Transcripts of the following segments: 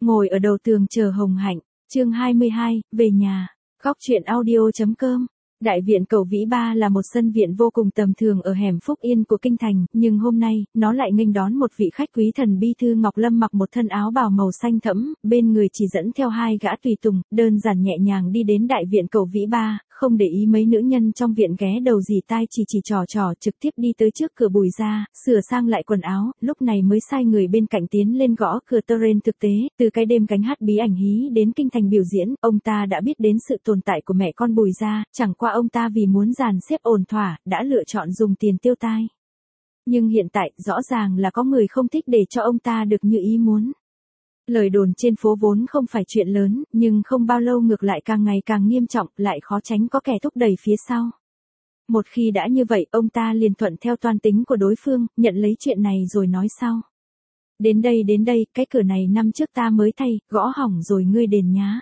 Ngồi ở đầu tường chờ Hồng Hạnh, chương 22, về nhà. Góc truyện audio.com. Đại viện Cẩu Vĩ Ba là một sân viện vô cùng tầm thường ở hẻm Phúc Yên của kinh thành, nhưng hôm nay, nó lại nghênh đón một vị khách quý thần bí. Thư Ngọc Lâm mặc một thân áo bào màu xanh thẫm, bên người chỉ dẫn theo hai gã tùy tùng, đơn giản nhẹ nhàng đi đến đại viện Cẩu Vĩ Ba, không để ý mấy nữ nhân trong viện ghé đầu dì tai chỉ trò, trực tiếp đi tới trước cửa Bùi gia, sửa sang lại quần áo, lúc này mới sai người bên cạnh tiến lên gõ cửa. Terrain thực tế, từ cái đêm cánh hát bí ảnh hí đến kinh thành biểu diễn, ông ta đã biết đến sự tồn tại của mẹ con Bùi gia, chẳng qua ông ta vì muốn dàn xếp ổn thỏa, đã lựa chọn dùng tiền tiêu tai. Nhưng hiện tại, rõ ràng là có người không thích để cho ông ta được như ý muốn. Lời đồn trên phố vốn không phải chuyện lớn, nhưng không bao lâu ngược lại càng ngày càng nghiêm trọng, lại khó tránh có kẻ thúc đẩy phía sau. Một khi đã như vậy, ông ta liền thuận theo toan tính của đối phương, nhận lấy chuyện này rồi nói sau. Đến đây, cái cửa này năm trước ta mới thay, gõ hỏng rồi ngươi đền nhá.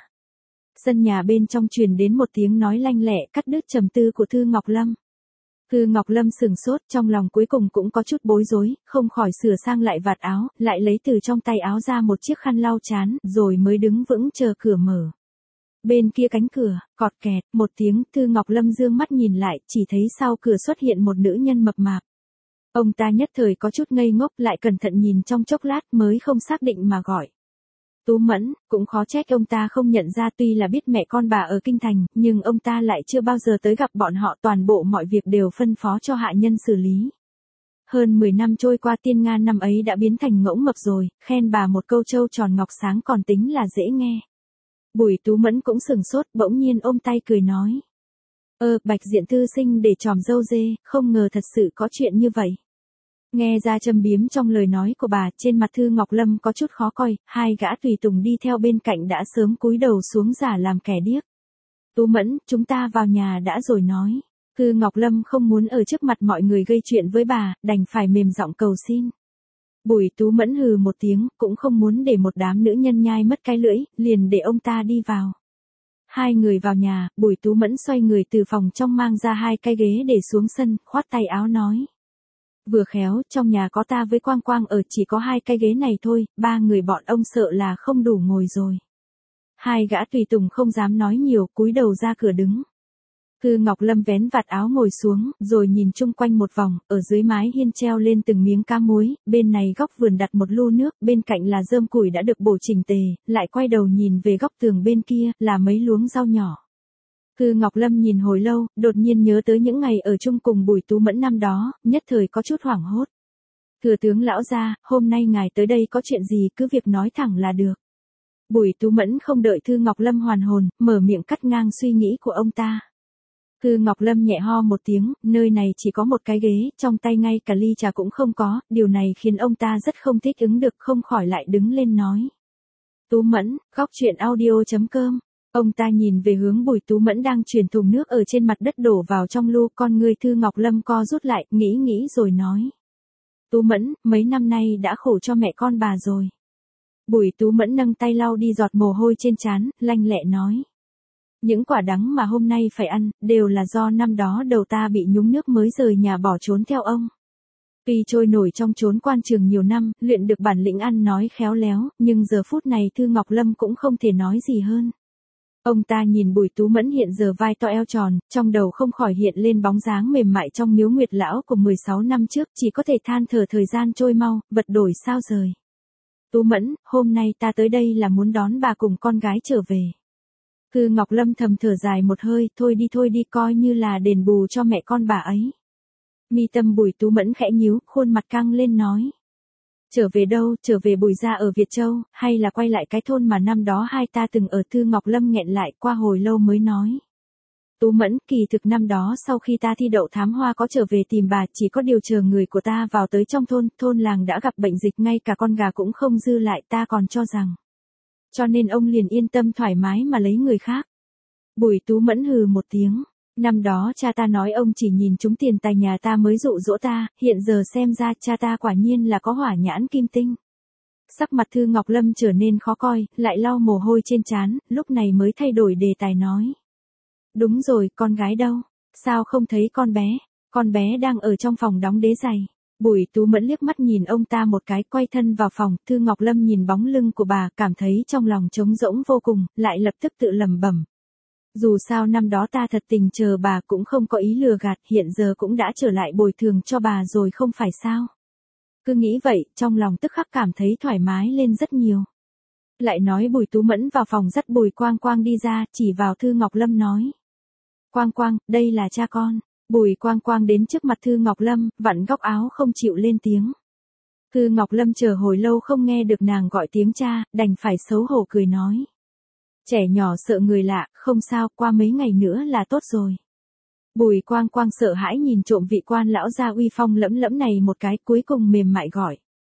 Sân nhà bên trong truyền đến một tiếng nói lanh lẹ, cắt đứt trầm tư của Thư Ngọc Lâm. Thư Ngọc Lâm sừng sốt, trong lòng cuối cùng cũng có chút bối rối, không khỏi sửa sang lại vạt áo, lại lấy từ trong tay áo ra một chiếc khăn lau trán, rồi mới đứng vững chờ cửa mở. Bên kia cánh cửa, cọt kẹt, một tiếng, Thư Ngọc Lâm dương mắt nhìn lại, chỉ thấy sau cửa xuất hiện một nữ nhân mập mạp. Ông ta nhất thời có chút ngây ngốc, lại cẩn thận nhìn trong chốc lát mới không xác định mà gọi. Tú Mẫn, cũng khó trách ông ta không nhận ra, tuy là biết mẹ con bà ở kinh thành, nhưng ông ta lại chưa bao giờ tới gặp bọn họ, toàn bộ mọi việc đều phân phó cho hạ nhân xử lý. Hơn 10 năm trôi qua, Tiên Nga năm ấy đã biến thành ngỗng mập rồi, khen bà một câu trâu tròn ngọc sáng còn tính là dễ nghe. Bùi Tú Mẫn cũng sừng sốt, bỗng nhiên ôm tay cười nói. Bạch Diện thư sinh để tròm dâu dê, không ngờ thật sự có chuyện như vậy. Nghe ra châm biếm trong lời nói của bà, trên mặt Thư Ngọc Lâm có chút khó coi, hai gã tùy tùng đi theo bên cạnh đã sớm cúi đầu xuống giả làm kẻ điếc. Tú Mẫn, chúng ta vào nhà đã rồi nói. Thư Ngọc Lâm không muốn ở trước mặt mọi người gây chuyện với bà, đành phải mềm giọng cầu xin. Bùi Tú Mẫn hừ một tiếng, cũng không muốn để một đám nữ nhân nhai mất cái lưỡi, liền để ông ta đi vào. Hai người vào nhà, Bùi Tú Mẫn xoay người từ phòng trong mang ra hai cái ghế để xuống sân, khoát tay áo nói. Vừa khéo, trong nhà có ta với Quang Quang ở, chỉ có hai cái ghế này thôi, ba người bọn ông sợ là không đủ ngồi rồi. Hai gã tùy tùng không dám nói nhiều, cúi đầu ra cửa đứng. Thư Ngọc Lâm vén vạt áo ngồi xuống, rồi nhìn chung quanh một vòng, ở dưới mái hiên treo lên từng miếng cá muối, bên này góc vườn đặt một lu nước, bên cạnh là rơm củi đã được bổ chỉnh tề, lại quay đầu nhìn về góc tường bên kia, là mấy luống rau nhỏ. Thư Ngọc Lâm nhìn hồi lâu, đột nhiên nhớ tới những ngày ở chung cùng Bùi Tú Mẫn năm đó, nhất thời có chút hoảng hốt. Thừa tướng lão gia, hôm nay ngài tới đây có chuyện gì cứ việc nói thẳng là được. Bùi Tú Mẫn không đợi Thư Ngọc Lâm hoàn hồn, mở miệng cắt ngang suy nghĩ của ông ta. Thư Ngọc Lâm nhẹ ho một tiếng, nơi này chỉ có một cái ghế, trong tay ngay cả ly trà cũng không có, điều này khiến ông ta rất không thích ứng được, không khỏi lại đứng lên nói. Tú Mẫn, góc truyện audio.com. Ông ta nhìn về hướng Bùi Tú Mẫn đang chuyển thùng nước ở trên mặt đất đổ vào trong lu, con người Thư Ngọc Lâm co rút lại, nghĩ rồi nói. Tú Mẫn, mấy năm nay đã khổ cho mẹ con bà rồi. Bùi Tú Mẫn nâng tay lau đi giọt mồ hôi trên trán, lanh lẹ nói. Những quả đắng mà hôm nay phải ăn, đều là do năm đó đầu ta bị nhúng nước mới rời nhà bỏ trốn theo ông. Tuy trôi nổi trong chốn quan trường nhiều năm, luyện được bản lĩnh ăn nói khéo léo, nhưng giờ phút này Thư Ngọc Lâm cũng không thể nói gì hơn. Ông ta nhìn Bùi Tú Mẫn hiện giờ vai to eo tròn, trong đầu không khỏi hiện lên bóng dáng mềm mại trong miếu nguyệt lão của 16 năm trước, chỉ có thể than thở thời gian trôi mau, vật đổi sao rời. Tú Mẫn, hôm nay ta tới đây là muốn đón bà cùng con gái trở về. Thư Ngọc Lâm thầm thở dài một hơi, thôi đi coi như là đền bù cho mẹ con bà ấy. Mi tâm Bùi Tú Mẫn khẽ nhíu, khuôn mặt căng lên nói. Trở về đâu, trở về Bùi gia ở Việt Châu, hay là quay lại cái thôn mà năm đó hai ta từng ở? Thư Ngọc Lâm nghẹn lại, qua hồi lâu mới nói. Tú Mẫn, kỳ thực năm đó sau khi ta thi đậu thám hoa có trở về tìm bà, chỉ có điều chờ người của ta vào tới trong thôn làng đã gặp bệnh dịch, ngay cả con gà cũng không dư lại, ta còn cho rằng. Cho nên ông liền yên tâm thoải mái mà lấy người khác. Bùi Tú Mẫn hừ một tiếng. Năm đó cha ta nói ông chỉ nhìn trúng tiền tài nhà ta mới dụ dỗ ta, hiện giờ xem ra cha ta quả nhiên là có hỏa nhãn kim tinh. Sắc mặt Thư Ngọc Lâm trở nên khó coi, lại lau mồ hôi trên trán, lúc này mới thay đổi đề tài nói. Đúng rồi, con gái đâu? Sao không thấy con bé? Con bé đang ở trong phòng đóng đế giày. Bùi Tú Mẫn liếc mắt nhìn ông ta một cái, quay thân vào phòng. Thư Ngọc Lâm nhìn bóng lưng của bà, cảm thấy trong lòng trống rỗng vô cùng, lại lập tức tự lẩm bẩm. Dù sao năm đó ta thật tình chờ bà, cũng không có ý lừa gạt, hiện giờ cũng đã trở lại bồi thường cho bà rồi không phải sao. Cứ nghĩ vậy, trong lòng tức khắc cảm thấy thoải mái lên rất nhiều. Lại nói Bùi Tú Mẫn vào phòng dắt Bùi Quang Quang đi ra, chỉ vào Thư Ngọc Lâm nói. Quang Quang, đây là cha con. Bùi Quang Quang đến trước mặt Thư Ngọc Lâm, vặn góc áo không chịu lên tiếng. Thư Ngọc Lâm chờ hồi lâu không nghe được nàng gọi tiếng cha, đành phải xấu hổ cười nói. Trẻ nhỏ sợ người lạ, không sao, qua mấy ngày nữa là tốt rồi. Bùi Quang Quang sợ hãi nhìn trộm vị quan lão gia uy phong lẫm lẫm này một cái, cuối cùng mềm mại gọi.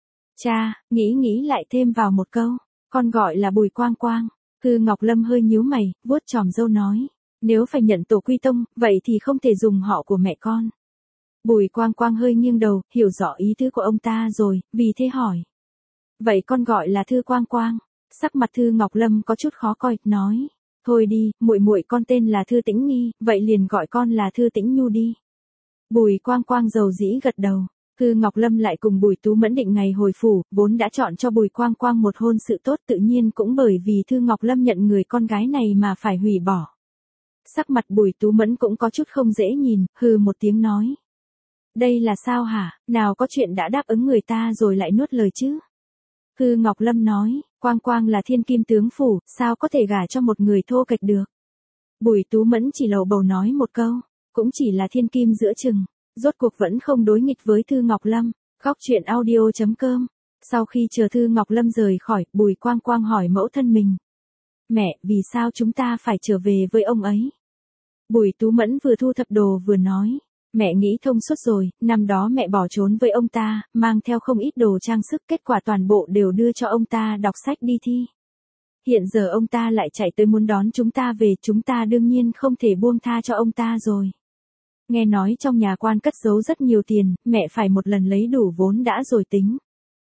Cha, nghĩ lại thêm vào một câu, con gọi là Bùi Quang Quang. Thư Ngọc Lâm hơi nhíu mày, vuốt chòm râu nói. Nếu phải nhận tổ quy tông, vậy thì không thể dùng họ của mẹ con. Bùi Quang Quang hơi nghiêng đầu, hiểu rõ ý tứ của ông ta rồi, vì thế hỏi. Vậy con gọi là Thư Quang Quang. Sắc mặt Thư Ngọc Lâm có chút khó coi, nói. Thôi đi, muội con tên là Thư Tĩnh Nghi, vậy liền gọi con là Thư Tĩnh Nhu đi. Bùi Quang Quang dầu dĩ gật đầu. Thư Ngọc Lâm lại cùng Bùi Tú Mẫn định ngày hồi phủ, vốn đã chọn cho Bùi Quang Quang một hôn sự tốt, tự nhiên cũng bởi vì Thư Ngọc Lâm nhận người con gái này mà phải hủy bỏ. Sắc mặt Bùi Tú Mẫn cũng có chút không dễ nhìn, hừ một tiếng nói. Đây là sao hả, nào có chuyện đã đáp ứng người ta rồi lại nuốt lời chứ. Thư Ngọc Lâm nói, Quang Quang là thiên kim tướng phủ, sao có thể gả cho một người thô kệch được. Bùi Tú Mẫn chỉ lầu bầu nói một câu, cũng chỉ là thiên kim giữa chừng, rốt cuộc vẫn không đối nghịch với Thư Ngọc Lâm. Góc truyện audio.com. Sau khi chờ Thư Ngọc Lâm rời khỏi, Bùi Quang Quang hỏi mẫu thân mình. Mẹ, vì sao chúng ta phải trở về với ông ấy? Bùi Tú Mẫn vừa thu thập đồ vừa nói. Mẹ nghĩ thông suốt rồi, năm đó mẹ bỏ trốn với ông ta, mang theo không ít đồ trang sức, kết quả toàn bộ đều đưa cho ông ta đọc sách đi thi. Hiện giờ ông ta lại chạy tới muốn đón chúng ta về, chúng ta đương nhiên không thể buông tha cho ông ta rồi. Nghe nói trong nhà quan cất giấu rất nhiều tiền, mẹ phải một lần lấy đủ vốn đã rồi tính.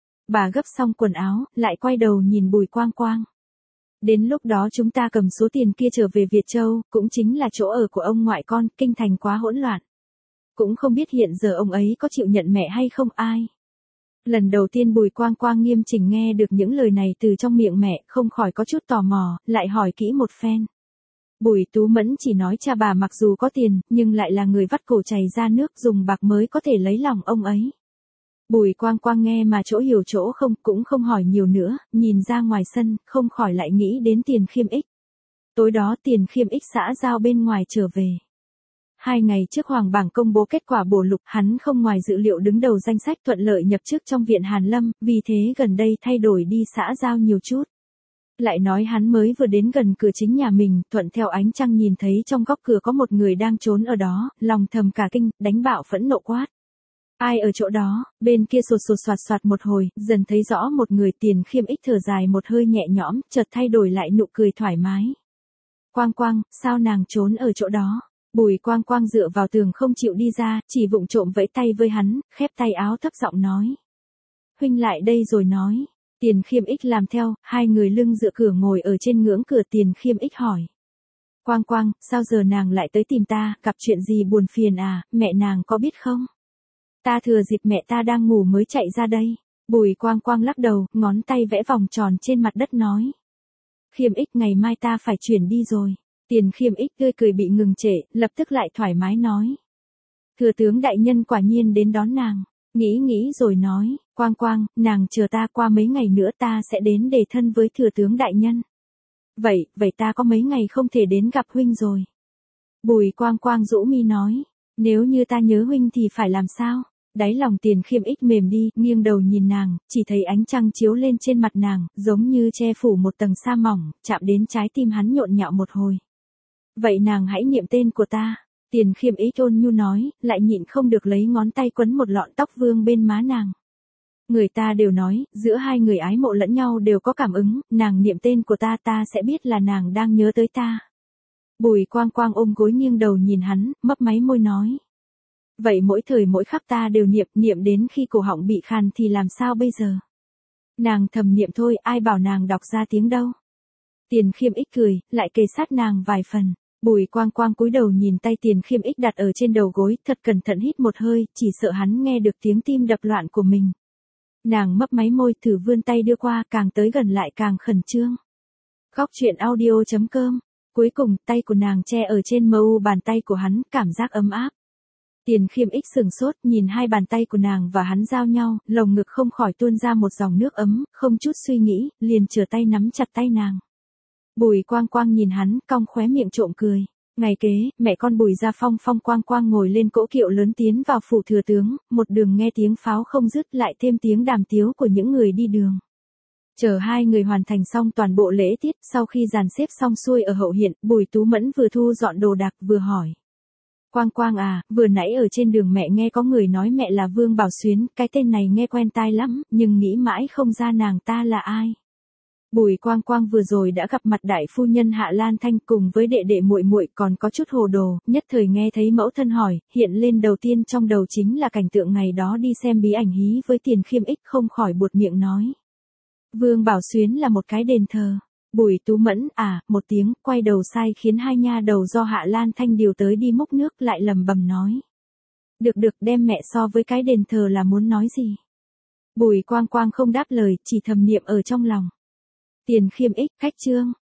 Bà gấp xong quần áo, lại quay đầu nhìn Bùi Quang Quang. Đến lúc đó chúng ta cầm số tiền kia trở về Việt Châu, cũng chính là chỗ ở của ông ngoại con, kinh thành quá hỗn loạn. Cũng không biết hiện giờ ông ấy có chịu nhận mẹ hay không ai. Lần đầu tiên Bùi Quang Quang nghiêm chỉnh nghe được những lời này từ trong miệng mẹ, không khỏi có chút tò mò, lại hỏi kỹ một phen. Bùi Tú Mẫn chỉ nói cha bà mặc dù có tiền, nhưng lại là người vắt cổ chảy ra nước, dùng bạc mới có thể lấy lòng ông ấy. Bùi Quang Quang nghe mà chỗ hiểu chỗ không, cũng không hỏi nhiều nữa, nhìn ra ngoài sân, không khỏi lại nghĩ đến Tiền Khiêm Ích. Tối đó Tiền Khiêm Ích xã giao bên ngoài trở về. 2 ngày trước Hoàng bảng công bố kết quả bổ lục, hắn không ngoài dự liệu đứng đầu danh sách, thuận lợi nhập chức trong viện Hàn Lâm, vì thế gần đây thay đổi đi xã giao nhiều chút. Lại nói hắn mới vừa đến gần cửa chính nhà mình, thuận theo ánh trăng nhìn thấy trong góc cửa có một người đang trốn ở đó, lòng thầm cả kinh, đánh bạo phẫn nộ quát. Ai ở chỗ đó, bên kia sột sột soạt soạt một hồi, dần thấy rõ một người. Tiền Khiêm Ích thở dài một hơi nhẹ nhõm, chợt thay đổi lại nụ cười thoải mái. Quang Quang, sao nàng trốn ở chỗ đó? Bùi Quang Quang dựa vào tường không chịu đi ra, chỉ vụng trộm vẫy tay với hắn, khép tay áo thấp giọng nói. Huynh lại đây rồi nói. Tiền Khiêm Ích làm theo, hai người lưng dựa cửa ngồi ở trên ngưỡng cửa. Tiền Khiêm Ích hỏi. Quang Quang, sao giờ nàng lại tới tìm ta, gặp chuyện gì buồn phiền à, mẹ nàng có biết không? Ta thừa dịp mẹ ta đang ngủ mới chạy ra đây. Bùi Quang Quang lắc đầu, ngón tay vẽ vòng tròn trên mặt đất nói. Khiêm Ích, ngày mai ta phải chuyển đi rồi. Tiền Khiêm Ích tươi cười bị ngừng trệ, lập tức lại thoải mái nói. Thừa tướng đại nhân quả nhiên đến đón nàng. Nghĩ rồi nói, Quang Quang, nàng chờ ta, qua mấy ngày nữa ta sẽ đến đề thân với thừa tướng đại nhân. Vậy ta có mấy ngày không thể đến gặp huynh rồi. Bùi Quang Quang rũ mi nói, nếu như ta nhớ huynh thì phải làm sao? Đáy lòng Tiền Khiêm Ích mềm đi, nghiêng đầu nhìn nàng, chỉ thấy ánh trăng chiếu lên trên mặt nàng, giống như che phủ một tầng sa mỏng, chạm đến trái tim hắn nhộn nhạo một hồi. Vậy nàng hãy niệm tên của ta. Tiền Khiêm Ích ôn nhu nói, lại nhịn không được lấy ngón tay quấn một lọn tóc vương bên má nàng. Người ta đều nói, giữa hai người ái mộ lẫn nhau đều có cảm ứng, nàng niệm tên của ta, ta sẽ biết là nàng đang nhớ tới ta. Bùi Quang Quang ôm gối nghiêng đầu nhìn hắn, mấp máy môi nói. Vậy mỗi thời mỗi khắc ta đều niệm đến khi cổ họng bị khàn thì làm sao bây giờ? Nàng thầm niệm thôi, ai bảo nàng đọc ra tiếng đâu. Tiền Khiêm Ích cười, lại kề sát nàng vài phần. Bùi Quang Quang cúi đầu nhìn tay Tiền Khiêm Ích đặt ở trên đầu gối, thật cẩn thận hít một hơi, chỉ sợ hắn nghe được tiếng tim đập loạn của mình. Nàng mấp máy môi thử vươn tay đưa qua, càng tới gần lại càng khẩn trương. Góc truyện audio.com. Cuối cùng, tay của nàng che ở trên mu bàn tay của hắn, cảm giác ấm áp. Tiền Khiêm Ích sừng sốt, nhìn hai bàn tay của nàng và hắn giao nhau, lồng ngực không khỏi tuôn ra một dòng nước ấm, không chút suy nghĩ, liền trở tay nắm chặt tay nàng. Bùi Quang Quang nhìn hắn, cong khóe miệng trộm cười. Ngày kế, mẹ con Bùi Gia Phong Quang Quang ngồi lên cỗ kiệu lớn tiến vào phủ thừa tướng, một đường nghe tiếng pháo không dứt lại thêm tiếng đàm tiếu của những người đi đường. Chờ hai người hoàn thành xong toàn bộ lễ tiết, sau khi dàn xếp xong xuôi ở hậu hiện, Bùi Tú Mẫn vừa thu dọn đồ đạc vừa hỏi. Quang Quang à, vừa nãy ở trên đường mẹ nghe có người nói mẹ là Vương Bảo Xuyến, cái tên này nghe quen tai lắm, nhưng nghĩ mãi không ra nàng ta là ai. Bùi Quang Quang vừa rồi đã gặp mặt đại phu nhân Hạ Lan Thanh cùng với đệ đệ muội muội, còn có chút hồ đồ, nhất thời nghe thấy mẫu thân hỏi, hiện lên đầu tiên trong đầu chính là cảnh tượng ngày đó đi xem bí ảnh hí với Tiền Khiêm Ích, không khỏi buột miệng nói. Vương Bảo Xuyến là một cái đền thờ. Bùi Tú Mẫn một tiếng, quay đầu sai khiến hai nha đầu do Hạ Lan Thanh điều tới đi múc nước, lại lầm bầm nói. Được, đem mẹ so với cái đền thờ là muốn nói gì? Bùi Quang Quang không đáp lời, chỉ thầm niệm ở trong lòng. Tiền Khiêm Ích, khách trương.